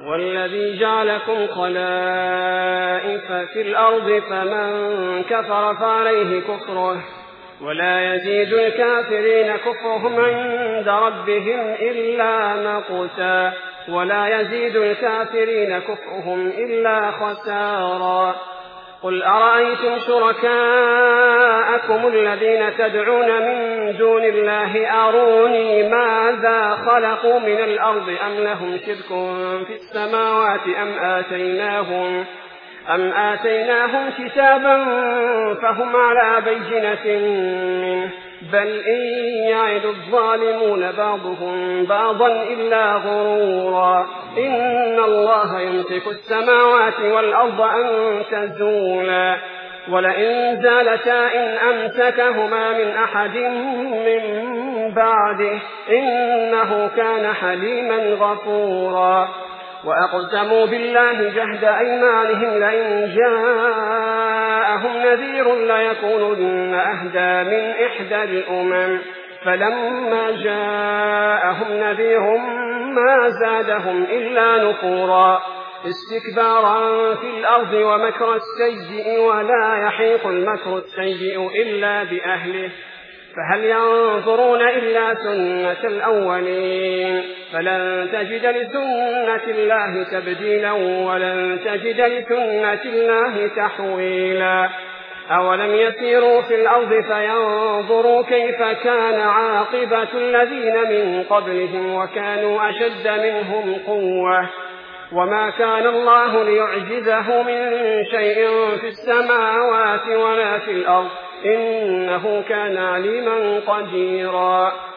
والذي جعلكم خلائف في الأرض فمن كفر فعليه كفره ولا يزيد الكافرين كفرهم عند ربهم إلا مقتا ولا يزيد الكافرين كفرهم إلا خسارا. قل أرأيتم شركاءكم الذين تدعون من دون الله أروني ماذا خلقوا من الأرض أم لهم شرك في السماوات أم آتيناهم كتابا فهم على بينة منه بل إن يعد الظالمون بعضهم بعضا إلا غرورا. إن الله يمسك السماوات والأرض أن تزولا ولئن زالتا إن أمسكهما من أحد من بعده إنه كان حليما غفورا. وأقسموا بالله جهد أيمانهم لئن جاءهم نذير ليكونن أهدى من إحدى الأمم فلما جاءهم نذير ما زادهم إلا نفورا استكبارا في الأرض ومكر السيء ولا يحيق المكر السيء إلا بأهله فهل ينظرون إلا سنة الأولين فلن تجد لسنة الله تبديلا ولن تجد لسنة الله تحويلا. أولم يسيروا في الأرض فينظروا كيف كان عاقبة الذين من قبلهم وكانوا أشد منهم قوة وما كان الله ليعجزه من شيء في السماوات ولا في الأرض إنه كان عليما قديرا.